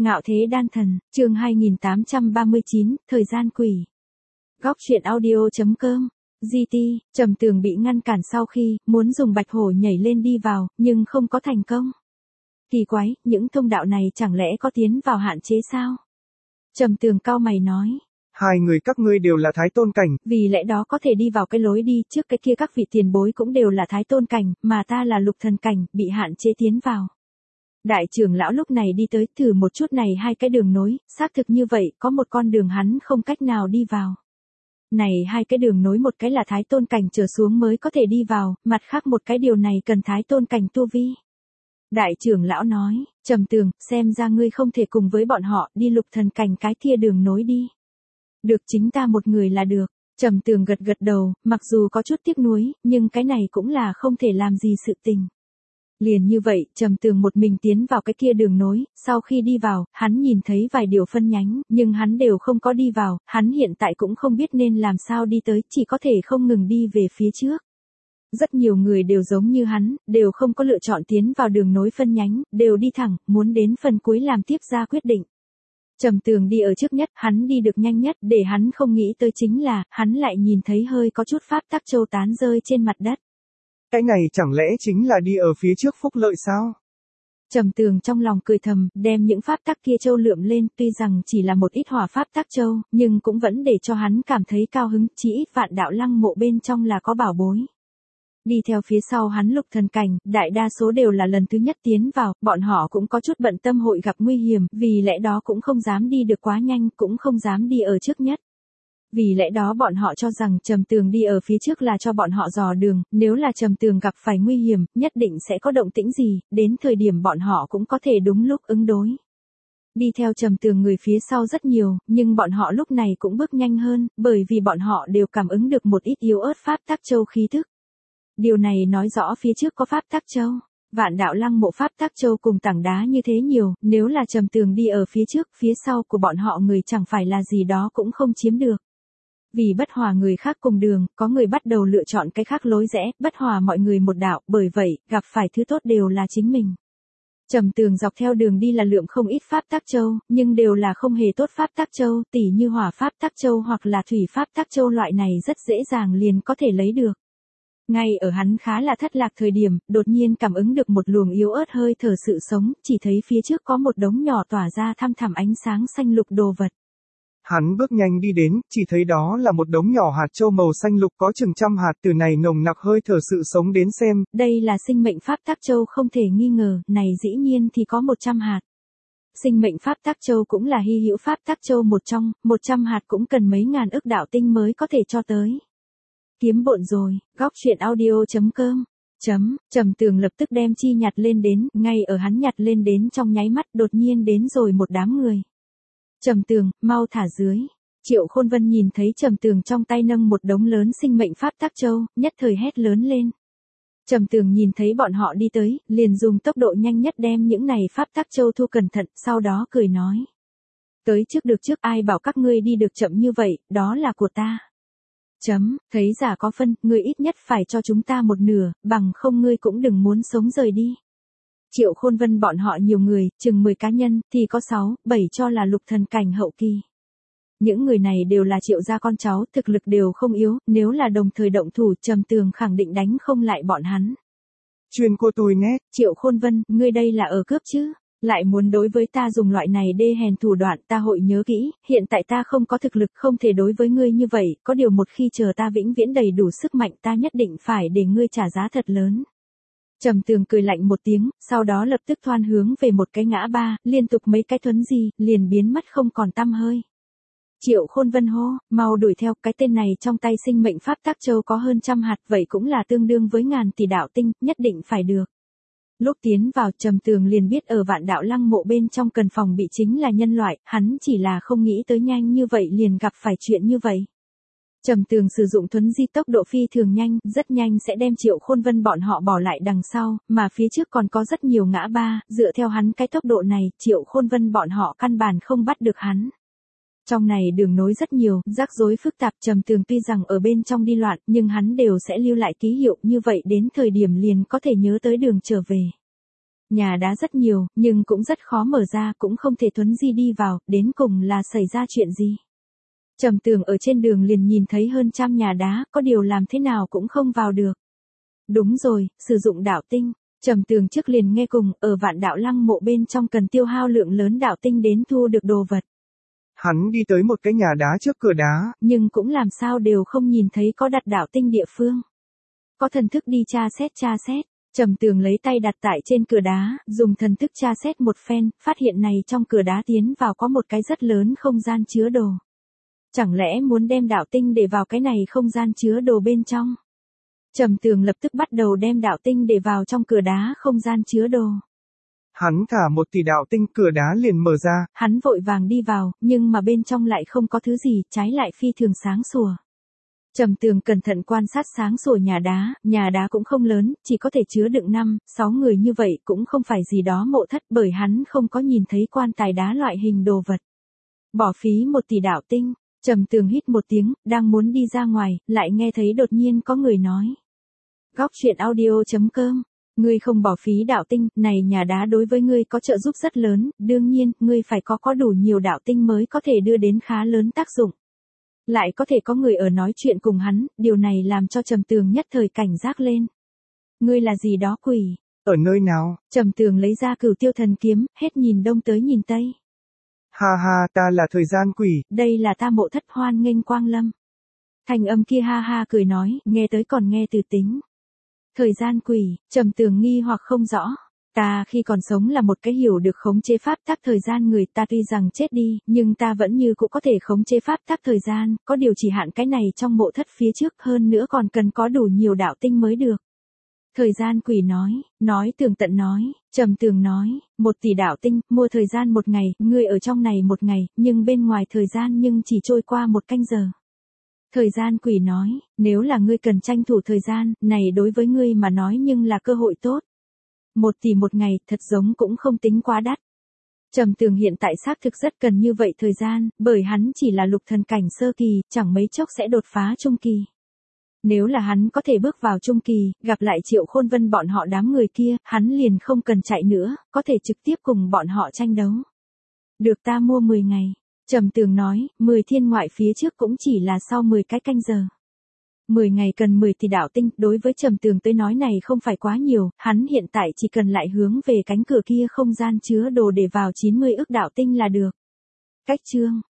Ngạo thế đan thần, chương 2839, thời gian quỷ. Góc truyện audio.com, GT, Trầm Tường bị ngăn cản sau khi muốn dùng bạch hổ nhảy lên đi vào, nhưng không có thành công. Kỳ quái, những thông đạo này chẳng lẽ có tiến vào hạn chế sao? Trầm Tường cau mày nói. Hai người các ngươi đều là thái tôn cảnh. Vì lẽ đó có thể đi vào cái lối đi trước cái kia, các vị tiền bối cũng đều là thái tôn cảnh, mà ta là lục thần cảnh, bị hạn chế tiến vào. Đại trưởng lão lúc này đi tới, thử một chút này hai cái đường nối, xác thực như vậy, có một con đường hắn không cách nào đi vào. Này hai cái đường nối, một cái là thái tôn cảnh trở xuống mới có thể đi vào, mặt khác một cái điều này cần thái tôn cảnh tu vi. Đại trưởng lão nói, Trầm Tường, xem ra ngươi không thể cùng với bọn họ đi lục thần cảnh cái kia đường nối đi. Được, chính ta một người là được. Trầm Tường gật gật đầu, mặc dù có chút tiếc nuối, nhưng cái này cũng là không thể làm gì sự tình. Liền như vậy, Trầm Tường một mình tiến vào cái kia đường nối, sau khi đi vào, hắn nhìn thấy vài điều phân nhánh, nhưng hắn đều không có đi vào, hắn hiện tại cũng không biết nên làm sao đi tới, chỉ có thể không ngừng đi về phía trước. Rất nhiều người đều giống như hắn, đều không có lựa chọn tiến vào đường nối phân nhánh, đều đi thẳng, muốn đến phần cuối làm tiếp ra quyết định. Trầm Tường đi ở trước nhất, hắn đi được nhanh nhất, để hắn không nghĩ tới chính là, hắn lại nhìn thấy hơi có chút pháp tắc châu tán rơi trên mặt đất. Cái này chẳng lẽ chính là đi ở phía trước phúc lợi sao? Trầm Tường trong lòng cười thầm, đem những pháp tắc kia châu lượm lên, tuy rằng chỉ là một ít hỏa pháp tắc châu, nhưng cũng vẫn để cho hắn cảm thấy cao hứng, chỉ ít Vạn Đạo Lăng mộ bên trong là có bảo bối. Đi theo phía sau hắn lục thần cảnh, đại đa số đều là lần thứ nhất tiến vào, bọn họ cũng có chút bận tâm hội gặp nguy hiểm, vì lẽ đó cũng không dám đi được quá nhanh, cũng không dám đi ở trước nhất. Vì lẽ đó bọn họ cho rằng Trầm Tường đi ở phía trước là cho bọn họ dò đường, nếu là Trầm Tường gặp phải nguy hiểm, nhất định sẽ có động tĩnh gì, đến thời điểm bọn họ cũng có thể đúng lúc ứng đối. Đi theo Trầm Tường người phía sau rất nhiều, nhưng bọn họ lúc này cũng bước nhanh hơn, bởi vì bọn họ đều cảm ứng được một ít yếu ớt pháp tắc châu khí thức. Điều này nói rõ phía trước có pháp tắc châu. Vạn Đạo Lăng mộ pháp tắc châu cùng tảng đá như thế nhiều, nếu là Trầm Tường đi ở phía trước, phía sau của bọn họ người chẳng phải là gì đó cũng không chiếm được. Vì bất hòa người khác cùng đường, có người bắt đầu lựa chọn cái khác lối rẽ, bất hòa mọi người một đạo, bởi vậy, gặp phải thứ tốt đều là chính mình. Trầm Tường dọc theo đường đi là lượm không ít pháp tắc châu, nhưng đều là không hề tốt pháp tắc châu, tỉ như hỏa pháp tắc châu hoặc là thủy pháp tắc châu, loại này rất dễ dàng liền có thể lấy được. Ngay ở hắn khá là thất lạc thời điểm, đột nhiên cảm ứng được một luồng yếu ớt hơi thở sự sống, chỉ thấy phía trước có một đống nhỏ tỏa ra thăm thẳm ánh sáng xanh lục đồ vật. Hắn bước nhanh đi đến, chỉ thấy đó là một đống nhỏ hạt châu màu xanh lục có chừng trăm hạt, từ này nồng nặc hơi thở sự sống đến xem. Đây là sinh mệnh pháp tắc châu không thể nghi ngờ, này dĩ nhiên thì có 100 hạt. Sinh mệnh pháp tắc châu cũng là hy hữu pháp tắc châu một trong, 100 hạt cũng cần mấy ngàn ức đạo tinh mới có thể cho tới. Kiếm bộn rồi, góc truyện audio.com. Trầm Tường lập tức đem chi nhặt lên đến, ngay ở hắn nhặt lên đến trong nháy mắt đột nhiên đến rồi một đám người. Trầm Tường, mau thả dưới. Triệu Khôn Vân nhìn thấy Trầm Tường trong tay nâng một đống lớn sinh mệnh pháp tắc châu, nhất thời hét lớn lên. Trầm Tường nhìn thấy bọn họ đi tới, liền dùng tốc độ nhanh nhất đem những này pháp tắc châu thu cẩn thận, sau đó cười nói. Tới trước được trước, ai bảo các ngươi đi được chậm như vậy, đó là của ta. Thấy giả có phân, ngươi ít nhất phải cho chúng ta một nửa, bằng không ngươi cũng đừng muốn sống rời đi. Triệu Khôn Vân bọn họ nhiều người, chừng 10 cá nhân, thì có 6, 7 cho là lục thần cảnh hậu kỳ. Những người này đều là Triệu gia con cháu, thực lực đều không yếu, nếu là đồng thời động thủ, Trầm Tường khẳng định đánh không lại bọn hắn. Chuyên cô tôi nhé. Triệu Khôn Vân, ngươi đây là ở cướp chứ? Lại muốn đối với ta dùng loại này đê hèn thủ đoạn, ta hội nhớ kỹ, hiện tại ta không có thực lực không thể đối với ngươi như vậy, có điều một khi chờ ta vĩnh viễn đầy đủ sức mạnh ta nhất định phải để ngươi trả giá thật lớn. Trầm Tường cười lạnh một tiếng, sau đó lập tức thoăn hướng về một cái ngã ba, liên tục mấy cái thuấn di, liền biến mất không còn tăm hơi. Triệu Khôn Vân hô, mau đuổi theo, cái tên này trong tay sinh mệnh pháp tắc châu có hơn 100 hạt, vậy cũng là tương đương với ngàn tỷ đạo tinh, nhất định phải được. Lúc tiến vào, Trầm Tường liền biết ở Vạn Đạo Lăng mộ bên trong cần phòng bị chính là nhân loại, hắn chỉ là không nghĩ tới nhanh như vậy liền gặp phải chuyện như vậy. Trầm Tường sử dụng thuấn di tốc độ phi thường nhanh, rất nhanh sẽ đem Triệu Khôn Vân bọn họ bỏ lại đằng sau, mà phía trước còn có rất nhiều ngã ba, dựa theo hắn cái tốc độ này, Triệu Khôn Vân bọn họ căn bản không bắt được hắn. Trong này đường nối rất nhiều, rắc rối phức tạp, Trầm Tường tuy rằng ở bên trong đi loạn, nhưng hắn đều sẽ lưu lại ký hiệu, như vậy đến thời điểm liền có thể nhớ tới đường trở về. Nhà đá rất nhiều, nhưng cũng rất khó mở ra, cũng không thể Tuấn Di đi vào, đến cùng là xảy ra chuyện gì. Trầm Tường ở trên đường liền nhìn thấy hơn trăm nhà đá, có điều làm thế nào cũng không vào được. Đúng rồi, sử dụng đạo tinh. Trầm Tường trước liền nghe cùng, ở Vạn Đạo Lăng mộ bên trong cần tiêu hao lượng lớn đạo tinh đến thu được đồ vật. Hắn đi tới một cái nhà đá trước cửa đá. Nhưng cũng làm sao đều không nhìn thấy có đặt đạo tinh địa phương. Có thần thức đi tra xét. Trầm Tường lấy tay đặt tại trên cửa đá, dùng thần thức tra xét một phen, phát hiện này trong cửa đá tiến vào có một cái rất lớn không gian chứa đồ. Chẳng lẽ muốn đem đạo tinh để vào cái này không gian chứa đồ bên trong? Trầm Tường lập tức bắt đầu đem đạo tinh để vào trong cửa đá không gian chứa đồ. Hắn thả 1 tỷ đạo tinh, cửa đá liền mở ra. Hắn vội vàng đi vào, nhưng mà bên trong lại không có thứ gì, trái lại phi thường sáng sủa. Trầm Tường cẩn thận quan sát sáng sủa nhà đá cũng không lớn, chỉ có thể chứa đựng 5-6 người như vậy, cũng không phải gì đó mộ thất, bởi hắn không có nhìn thấy quan tài đá loại hình đồ vật. Bỏ phí 1 tỷ đạo tinh, Trầm Tường hít một tiếng, đang muốn đi ra ngoài, lại nghe thấy đột nhiên có người nói. Góc truyện audio.com, ngươi không bỏ phí đạo tinh, này nhà đá đối với ngươi có trợ giúp rất lớn, đương nhiên, ngươi phải có đủ nhiều đạo tinh mới có thể đưa đến khá lớn tác dụng. Lại có thể có người ở nói chuyện cùng hắn, điều này làm cho Trầm Tường nhất thời cảnh giác lên. Ngươi là gì đó quỷ? Ở nơi nào? Trầm Tường lấy ra Cửu Tiêu Thần Kiếm, hết nhìn đông tới nhìn tây. Ha ha, ta là thời gian quỷ. Đây là ta mộ thất, hoan nghênh quang lâm. Thanh âm kia ha ha cười nói, nghe tới còn nghe từ tính. Thời gian quỷ, Trầm Tường nghi hoặc không rõ. Ta khi còn sống là một cái hiểu được khống chế pháp tắc thời gian người, ta tuy rằng chết đi, nhưng ta vẫn như cũng có thể khống chế pháp tắc thời gian, có điều chỉ hạn cái này trong mộ thất phía trước, hơn nữa còn cần có đủ nhiều đạo tinh mới được. Thời gian quỷ nói tường tận nói, Trầm Tường nói, 1 tỷ đạo tinh, mua thời gian 1 ngày, ngươi ở trong này 1 ngày, nhưng bên ngoài thời gian nhưng chỉ trôi qua 1 canh giờ. Thời gian quỷ nói, nếu là ngươi cần tranh thủ thời gian, này đối với ngươi mà nói nhưng là cơ hội tốt. 1 tỷ 1 ngày, thật giống cũng không tính quá đắt. Trầm Tường hiện tại xác thực rất cần như vậy thời gian, bởi hắn chỉ là lục thần cảnh sơ kỳ, chẳng mấy chốc sẽ đột phá trung kỳ. Nếu là hắn có thể bước vào trung kỳ, gặp lại Triệu Khôn Vân bọn họ đám người kia, hắn liền không cần chạy nữa, có thể trực tiếp cùng bọn họ tranh đấu. Được, ta mua 10 ngày. Trầm Tường nói, 10 thiên ngoại phía trước cũng chỉ là sau 10 cái canh giờ. 10 ngày cần 10 tỷ đạo tinh, đối với Trầm Tường tới nói này không phải quá nhiều, hắn hiện tại chỉ cần lại hướng về cánh cửa kia không gian chứa đồ để vào 90 ức đạo tinh là được. Cách chương